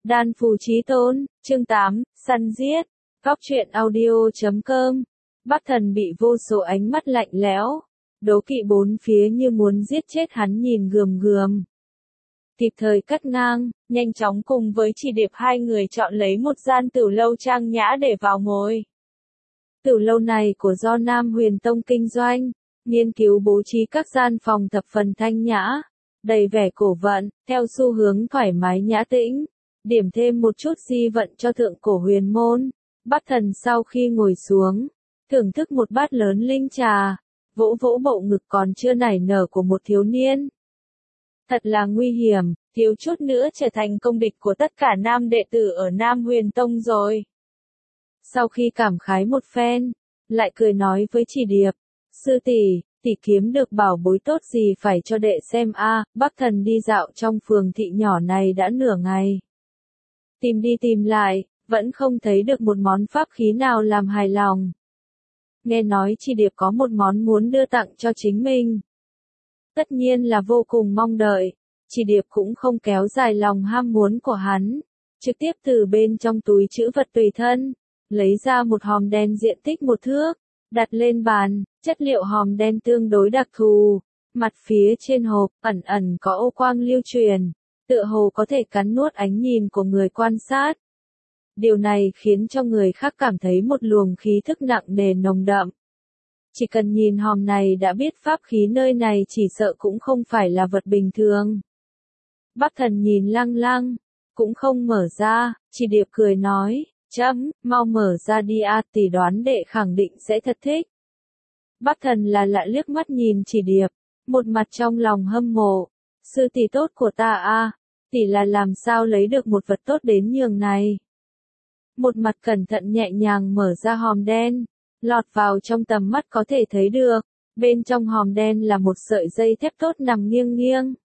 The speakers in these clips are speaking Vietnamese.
Đan Phù Chí Tôn, chương 8, săn giết. Góc truyện audio.com. Bắc Thần bị vô số ánh mắt lạnh lẽo, đố kỵ bốn phía như muốn giết chết hắn nhìn gườm gườm. Kịp thời cắt ngang, nhanh chóng cùng với Chỉ Điệp hai người chọn lấy một gian tửu lâu trang nhã để vào ngồi. Tửu lâu này của do Nam Huyền Tông kinh doanh, nghiên cứu bố trí các gian phòng thập phần thanh nhã, đầy vẻ cổ vận, theo xu hướng thoải mái nhã tĩnh, điểm thêm một chút di vận cho thượng cổ huyền môn. Bắc Thần sau khi ngồi xuống, thưởng thức một bát lớn linh trà, vỗ vỗ bộ ngực còn chưa nảy nở của một thiếu niên. Thật là nguy hiểm, thiếu chút nữa trở thành công địch của tất cả nam đệ tử ở Nam Huyền Tông rồi. Sau khi cảm khái một phen, lại cười nói với Chỉ Điệp, sư tỷ, tỷ kiếm được bảo bối tốt gì phải cho đệ xem a. Bắc Thần đi dạo trong phường thị nhỏ này đã nửa ngày. Tìm đi tìm lại, vẫn không thấy được một món pháp khí nào làm hài lòng. Nghe nói Chỉ Điệp có một món muốn đưa tặng cho chính mình. Tất nhiên là vô cùng mong đợi, Chỉ Điệp cũng không kéo dài lòng ham muốn của hắn, trực tiếp từ bên trong túi trữ vật tùy thân, lấy ra một hòm đen diện tích 1 thước, đặt lên bàn, chất liệu hòm đen tương đối đặc thù, mặt phía trên hộp ẩn ẩn có ô quang lưu truyền, tựa hồ có thể cắn nuốt ánh nhìn của người quan sát. Điều này khiến cho người khác cảm thấy một luồng khí thức nặng nề nồng đậm. Chỉ cần nhìn hòm này đã biết pháp khí nơi này chỉ sợ cũng không phải là vật bình thường. Bắc Thần nhìn lăng lăng, cũng không mở ra, Chỉ Điệp cười nói, mau mở ra đi a, tỷ đoán đệ khẳng định sẽ thật thích. Bắc Thần là lạ liếc mắt nhìn Chỉ Điệp, một mặt trong lòng hâm mộ, sư tỷ tốt của ta a, tỷ là làm sao lấy được một vật tốt đến nhường này. Một mặt cẩn thận nhẹ nhàng mở ra hòm đen, lọt vào trong tầm mắt có thể thấy được, bên trong hòm đen là một sợi dây thép tốt nằm nghiêng nghiêng.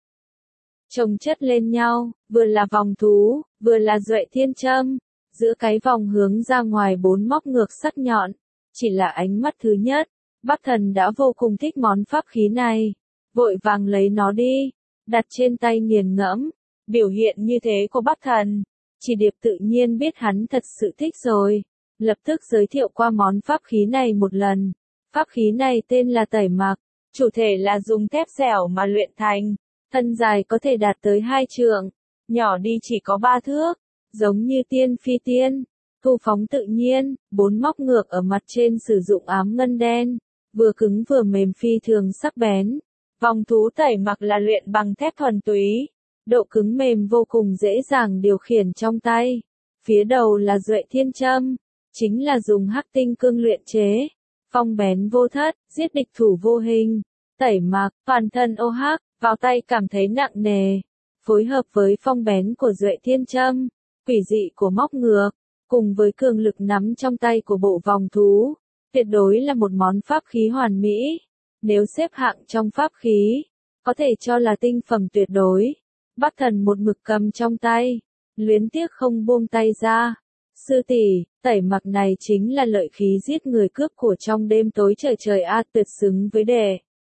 Chồng chất lên nhau, vừa là vòng thú, vừa là duệ thiên châm, giữa cái vòng hướng ra ngoài 4 móc ngược sắc nhọn. Chỉ là ánh mắt thứ nhất, Bắc Thần đã vô cùng thích món pháp khí này, vội vàng lấy nó đi, đặt trên tay nghiền ngẫm. Biểu hiện như thế của Bắc Thần, Chỉ Điệp tự nhiên biết hắn thật sự thích rồi, lập tức giới thiệu qua món pháp khí này một lần. Pháp khí này tên là Tẩy Mặc, chủ thể là dùng thép dẻo mà luyện thành, thân dài có thể đạt tới 2 trượng, nhỏ đi chỉ có 3 thước, giống như tiên phi tiên, thu phóng tự nhiên, 4 móc ngược ở mặt trên sử dụng ám ngân đen, vừa cứng vừa mềm phi thường sắc bén. Vòng thú Tẩy Mặc là luyện bằng thép thuần túy, độ cứng mềm vô cùng dễ dàng điều khiển trong tay. Phía đầu là duệ thiên châm, chính là dùng hắc tinh cương luyện chế, phong bén vô thất, giết địch thủ vô hình. Tẩy Mặc, toàn thân ô hắc, vào tay cảm thấy nặng nề, phối hợp với phong bén của duệ thiên châm, quỷ dị của móc ngược, cùng với cường lực nắm trong tay của bộ vòng thú, tuyệt đối là một món pháp khí hoàn mỹ. Nếu xếp hạng trong pháp khí, có thể cho là tinh phẩm tuyệt đối. Bắc Thần một mực cầm trong tay, luyến tiếc không buông tay ra. Sư tỷ, Tẩy Mặc này chính là lợi khí giết người cướp của trong đêm tối trời trời a, tuyệt xứng với đệ.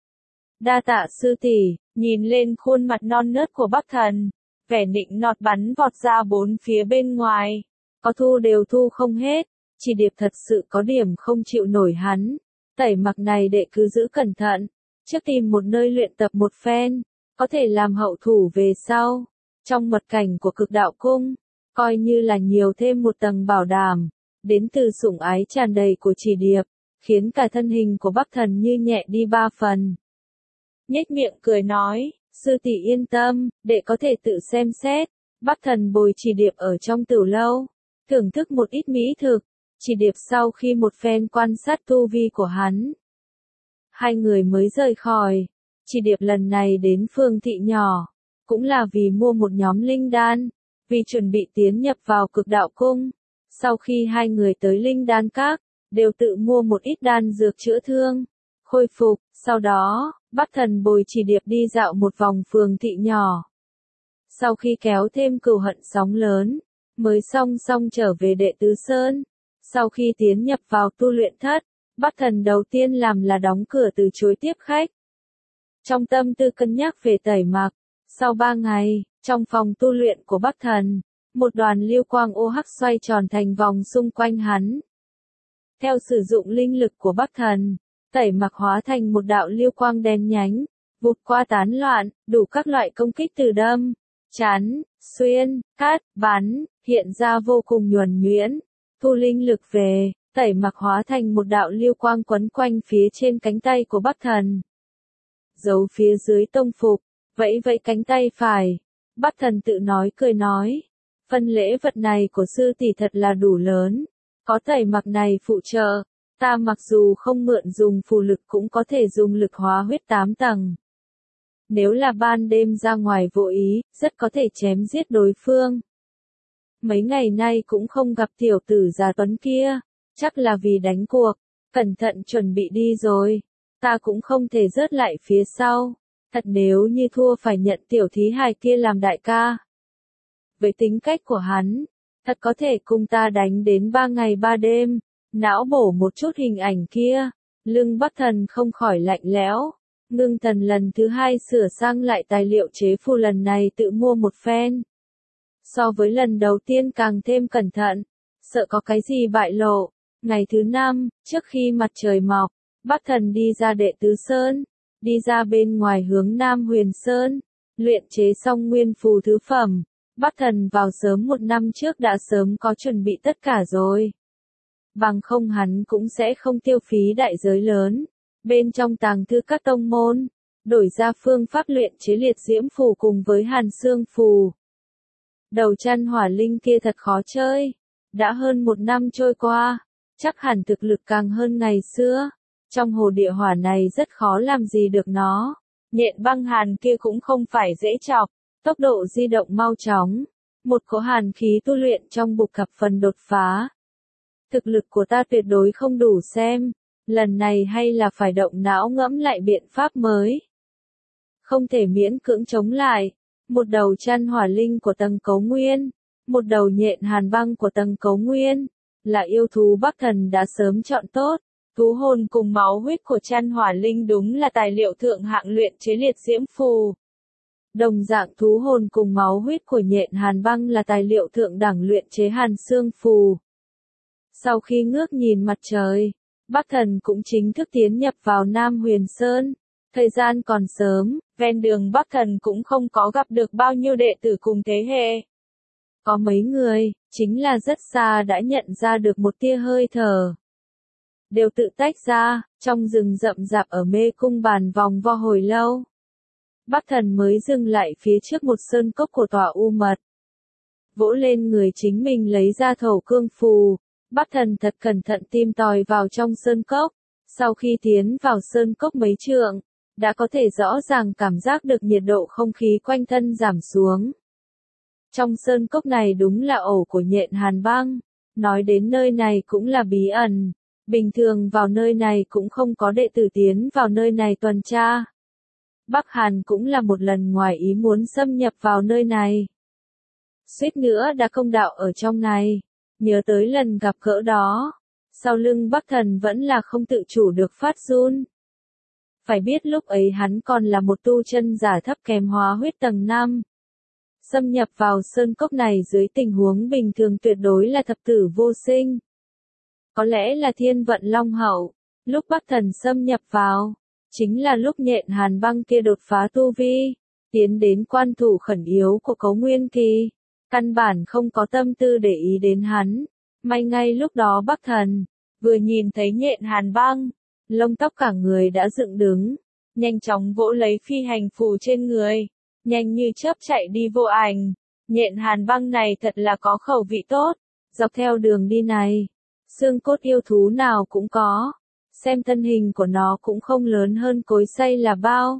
Đa tạ sư tỷ. Nhìn lên khuôn mặt non nớt của Bắc Thần, vẻ nịnh nọt bắn vọt ra bốn phía bên ngoài, có thu đều thu không hết. Chỉ Điệp thật sự có điểm không chịu nổi hắn. Tẩy Mặc này đệ cứ giữ cẩn thận, trước tìm một nơi luyện tập một phen, có thể làm hậu thủ về sau. Trong mật cảnh của Cực Đạo Cung, coi như là nhiều thêm một tầng bảo đảm, đến từ sủng ái tràn đầy của Chỉ Điệp, khiến cả thân hình của Bắc Thần như nhẹ đi 3 phần. Nhếch miệng cười nói, sư tỷ yên tâm, đệ có thể tự xem xét. Bắc Thần bồi Chỉ Điệp ở trong tửu lâu, thưởng thức một ít mỹ thực. Chỉ Điệp sau khi một phen quan sát tu vi của hắn, hai người mới rời khỏi. Chỉ Điệp lần này đến phường thị nhỏ, cũng là vì mua một nhóm linh đan, vì chuẩn bị tiến nhập vào Cực Đạo Cung. Sau khi hai người tới linh đan các, đều tự mua một ít đan dược chữa thương, khôi phục. Sau đó, Bắc Thần bồi Chỉ Điệp đi dạo một vòng phường thị nhỏ. Sau khi kéo thêm cừu hận sóng lớn, mới song song trở về Đệ Tứ Sơn. Sau khi tiến nhập vào tu luyện thất, Bắc Thần đầu tiên làm là đóng cửa từ chối tiếp khách. Trong tâm tư cân nhắc về Tẩy Mặc, sau 3 ngày, trong phòng tu luyện của Bắc Thần, một đoàn lưu quang ô hắc xoay tròn thành vòng xung quanh hắn. Theo sử dụng linh lực của Bắc Thần, Tẩy Mặc hóa thành một đạo lưu quang đen nhánh, vụt qua tán loạn, đủ các loại công kích từ đâm, chắn, xuyên, cắt, bắn, hiện ra vô cùng nhuần nhuyễn. Thu linh lực về, Tẩy Mặc hóa thành một đạo lưu quang quấn quanh phía trên cánh tay của Bắc Thần. Giấu phía dưới tông phục, vẫy vẫy cánh tay phải. Bắc Thần tự nói cười nói, phần lễ vật này của sư tỷ thật là đủ lớn, có Tẩy Mặc này phụ trợ, ta mặc dù không mượn dùng phù lực cũng có thể dùng lực hóa huyết 8 tầng. Nếu là ban đêm ra ngoài vô ý, rất có thể chém giết đối phương. Mấy ngày nay cũng không gặp tiểu tử già tuấn kia, chắc là vì đánh cuộc, cẩn thận chuẩn bị đi rồi, ta cũng không thể rớt lại phía sau, thật nếu như thua phải nhận tiểu thí hài kia làm đại ca. Với tính cách của hắn, thật có thể cùng ta đánh đến 3 ngày 3 đêm, não bổ một chút hình ảnh kia, lưng Bắc Thần không khỏi lạnh lẽo. Ngưng Thần lần thứ 2 sửa sang lại tài liệu chế phù, lần này tự mua một phen. So với lần đầu tiên càng thêm cẩn thận, sợ có cái gì bại lộ. Ngày thứ 5, trước khi mặt trời mọc, Bắc Thần đi ra Đệ Tứ Sơn, đi ra bên ngoài hướng Nam Huyền Sơn, luyện chế xong nguyên phù thứ phẩm. Bắc Thần vào sớm 1 năm trước đã sớm có chuẩn bị tất cả rồi. Bằng không hắn cũng sẽ không tiêu phí đại giới lớn. Bên trong tàng thư các tông môn, đổi ra phương pháp luyện chế liệt diễm phù cùng với hàn xương phù. Đầu chăn hỏa linh kia thật khó chơi, đã hơn 1 năm trôi qua, chắc hẳn thực lực càng hơn ngày xưa, trong hồ địa hỏa này rất khó làm gì được nó. Nhện băng hàn kia cũng không phải dễ chọc, tốc độ di động mau chóng, một cỗ hàn khí tu luyện trong bụng thập phần đột phá. Thực lực của ta tuyệt đối không đủ xem. Lần này hay là phải động não ngẫm lại biện pháp mới. Không thể miễn cưỡng chống lại. Một đầu chăn hỏa linh của tầng Cấu Nguyên, một đầu nhện hàn băng của tầng Cấu Nguyên, là yêu thú Bắc Thần đã sớm chọn tốt. Thú hồn cùng máu huyết của chăn hỏa linh đúng là tài liệu thượng hạng luyện chế liệt diễm phù. Đồng dạng thú hồn cùng máu huyết của nhện hàn băng là tài liệu thượng đẳng luyện chế hàn xương phù. Sau khi ngước nhìn mặt trời, Bắc Thần cũng chính thức tiến nhập vào Nam Huyền Sơn. Thời gian còn sớm, ven đường Bắc Thần cũng không có gặp được bao nhiêu đệ tử cùng thế hệ. Có mấy người, chính là rất xa đã nhận ra được một tia hơi thở. Đều tự tách ra, trong rừng rậm rạp ở mê cung bàn vòng vo hồi lâu. Bắc Thần mới dừng lại phía trước một sơn cốc của tòa U Mật. Vỗ lên người chính mình lấy ra thổ cương phù. Bắc Thần thật cẩn thận tìm tòi vào trong sơn cốc, sau khi tiến vào sơn cốc mấy trượng, đã có thể rõ ràng cảm giác được nhiệt độ không khí quanh thân giảm xuống. Trong sơn cốc này đúng là ổ của nhện hàn băng, nói đến nơi này cũng là bí ẩn, bình thường vào nơi này cũng không có đệ tử tiến vào nơi này tuần tra. Bắc Hàn cũng là một lần ngoài ý muốn xâm nhập vào nơi này. Suýt nữa đã công đạo ở trong này. Nhớ tới lần gặp gỡ đó, sau lưng Bắc Thần vẫn là không tự chủ được phát run. Phải biết lúc ấy hắn còn là một tu chân giả thấp kém hóa huyết tầng 5. Xâm nhập vào sơn cốc này dưới tình huống bình thường tuyệt đối là thập tử vô sinh. Có lẽ là thiên vận long hậu, lúc Bắc Thần xâm nhập vào, chính là lúc nhện hàn băng kia đột phá tu vi, tiến đến quan thủ khẩn yếu của Cấu Nguyên Kỳ. Căn bản không có tâm tư để ý đến hắn. May ngay lúc đó Bắc Thần vừa nhìn thấy nhện hàn băng, lông tóc cả người đã dựng đứng, nhanh chóng vỗ lấy phi hành phù trên người, nhanh như chớp chạy đi vô ảnh. Nhện hàn băng này thật là có khẩu vị tốt, dọc theo đường đi này, xương cốt yêu thú nào cũng có, xem thân hình của nó cũng không lớn hơn cối xay là bao.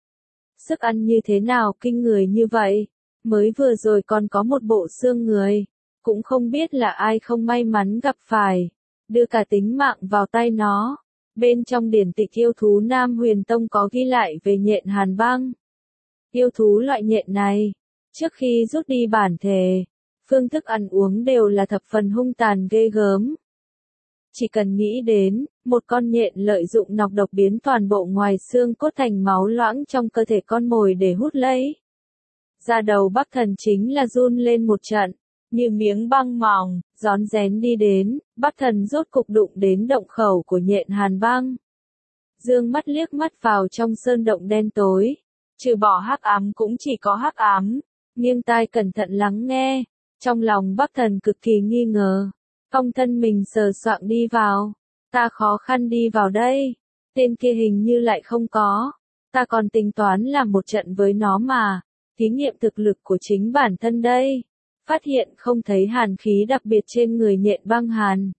Sức ăn như thế nào kinh người như vậy? Mới vừa rồi còn có một bộ xương người, cũng không biết là ai không may mắn gặp phải, đưa cả tính mạng vào tay nó. Bên trong điển tịch yêu thú Nam Huyền Tông có ghi lại về nhện hàn băng. Yêu thú loại nhện này, trước khi rút đi bản thể, phương thức ăn uống đều là thập phần hung tàn ghê gớm. Chỉ cần nghĩ đến, một con nhện lợi dụng nọc độc biến toàn bộ ngoài xương cốt thành máu loãng trong cơ thể con mồi để hút lấy. Da đầu Bắc Thần chính là run lên một trận, như miếng băng mỏng, rón rén đi đến, Bắc Thần rốt cục đụng đến động khẩu của nhện hàn băng. Dương mắt liếc mắt vào trong sơn động đen tối, trừ bỏ hắc ám cũng chỉ có hắc ám, nghiêng tai cẩn thận lắng nghe, trong lòng Bắc Thần cực kỳ nghi ngờ, cong thân mình sờ soạng đi vào, ta khó khăn đi vào đây, tên kia hình như lại không có, ta còn tính toán làm một trận với nó mà, thí nghiệm thực lực của chính bản thân đây, phát hiện không thấy hàn khí đặc biệt trên người nhện băng hàn.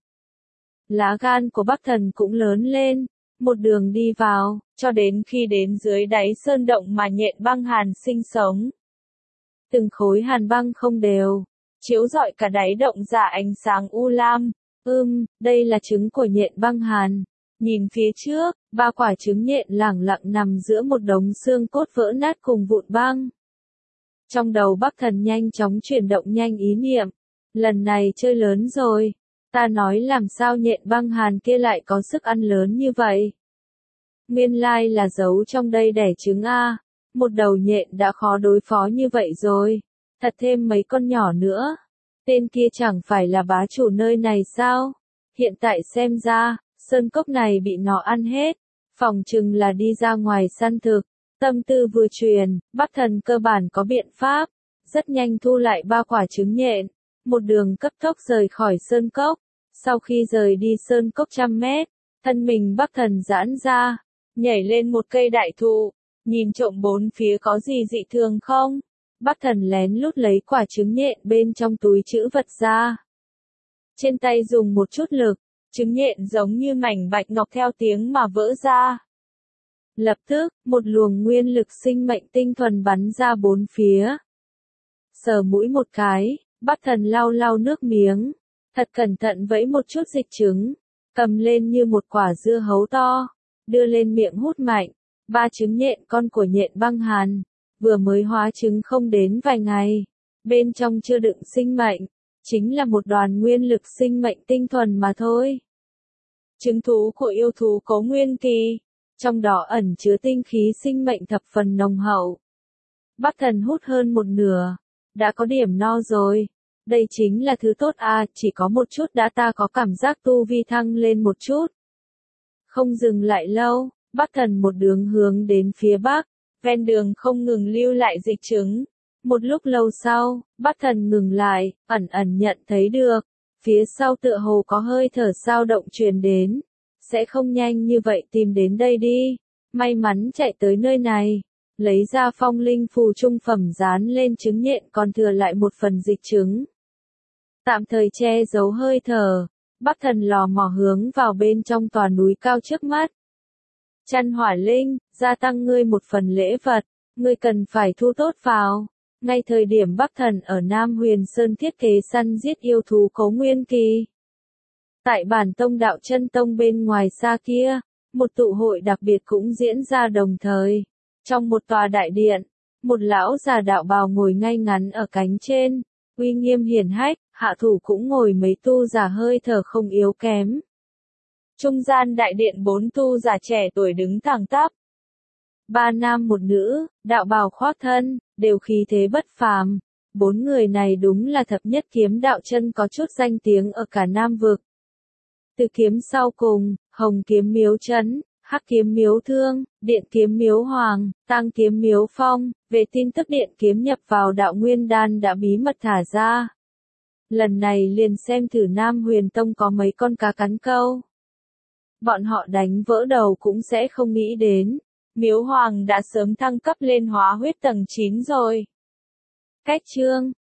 Lá gan của Bắc Thần cũng lớn lên, một đường đi vào, cho đến khi đến dưới đáy sơn động mà nhện băng hàn sinh sống. Từng khối hàn băng không đều, chiếu rọi cả đáy động ra ánh sáng u lam. Đây là trứng của nhện băng hàn. Nhìn phía trước, 3 quả trứng nhện lẳng lặng nằm giữa một đống xương cốt vỡ nát cùng vụn băng. Trong đầu Bắc Thần nhanh chóng chuyển động nhanh ý niệm. Lần này chơi lớn rồi. Ta nói làm sao nhện băng hàn kia lại có sức ăn lớn như vậy. Nguyên lai là giấu trong đây đẻ trứng a. Một đầu nhện đã khó đối phó như vậy rồi. Thật thêm mấy con nhỏ nữa. Tên kia chẳng phải là bá chủ nơi này sao? Hiện tại xem ra, sơn cốc này bị nó ăn hết. Phòng chừng là đi ra ngoài săn thực. Tâm tư vừa truyền, Bắc Thần cơ bản có biện pháp. Rất nhanh thu lại 3 quả trứng nhện. Một đường cấp tốc rời khỏi sơn cốc. Sau khi rời đi sơn cốc 100 mét, thân mình Bắc Thần giãn ra, nhảy lên một cây đại thụ, nhìn trộm bốn phía có gì dị thường không. Bắc Thần lén lút lấy quả trứng nhện bên trong túi trữ vật ra. Trên tay dùng một chút lực, trứng nhện giống như mảnh bạch ngọc theo tiếng mà vỡ ra. Lập tức, một luồng nguyên lực sinh mệnh tinh thuần bắn ra bốn phía. Sờ mũi một cái, Bắc Thần lau lau nước miếng, thật cẩn thận vẫy một chút dịch trứng, cầm lên như một quả dưa hấu to, đưa lên miệng hút mạnh. 3 trứng nhện con của nhện băng hàn, vừa mới hóa trứng không đến vài ngày, bên trong chưa đựng sinh mệnh, chính là một đoàn nguyên lực sinh mệnh tinh thuần mà thôi. Trứng thú của yêu thú có nguyên kỳ, trong đó ẩn chứa tinh khí sinh mệnh thập phần nồng hậu. Bắc Thần hút hơn một nửa, đã có điểm no rồi. Đây chính là thứ tốt à, chỉ có một chút đã ta có cảm giác tu vi thăng lên một chút. Không dừng lại lâu, Bắc Thần một đường hướng đến phía bắc, ven đường không ngừng lưu lại dịch trứng. Một lúc lâu sau, Bắc Thần ngừng lại, ẩn ẩn nhận thấy được, phía sau tựa hồ có hơi thở dao động truyền đến. Sẽ không nhanh như vậy tìm đến đây đi, may mắn chạy tới nơi này. Lấy ra phong linh phù trung phẩm dán lên trứng nhện còn thừa lại một phần dịch trứng. Tạm thời che giấu hơi thở, Bắc Thần lò mò hướng vào bên trong tòa núi cao trước mắt. Chăn hỏa linh, gia tăng ngươi một phần lễ vật, ngươi cần phải thu tốt vào. Ngay thời điểm Bắc Thần ở Nam Huyền Sơn thiết kế săn giết yêu thú cấu nguyên kỳ. Tại bản tông đạo chân tông bên ngoài xa kia, một tụ hội đặc biệt cũng diễn ra đồng thời. Trong một tòa đại điện, một lão già đạo bào ngồi ngay ngắn ở cánh trên, uy nghiêm hiển hách, hạ thủ cũng ngồi mấy tu giả hơi thở không yếu kém. Trung gian đại điện 4 tu giả trẻ tuổi đứng thẳng tắp. 3 nam một nữ, đạo bào khoác thân, đều khí thế bất phàm. 4 người này đúng là thập nhất kiếm đạo chân có chút danh tiếng ở cả Nam vực. Từ kiếm sau cùng, hồng kiếm miếu trấn, hắc kiếm miếu thương, điện kiếm miếu hoàng, tang kiếm miếu phong, về tin tức điện kiếm nhập vào đạo nguyên đan đã bí mật thả ra. Lần này liền xem thử Nam Huyền Tông có mấy con cá cắn câu. Bọn họ đánh vỡ đầu cũng sẽ không nghĩ đến. Miếu hoàng đã sớm thăng cấp lên hóa huyết tầng 9 rồi. Cách chương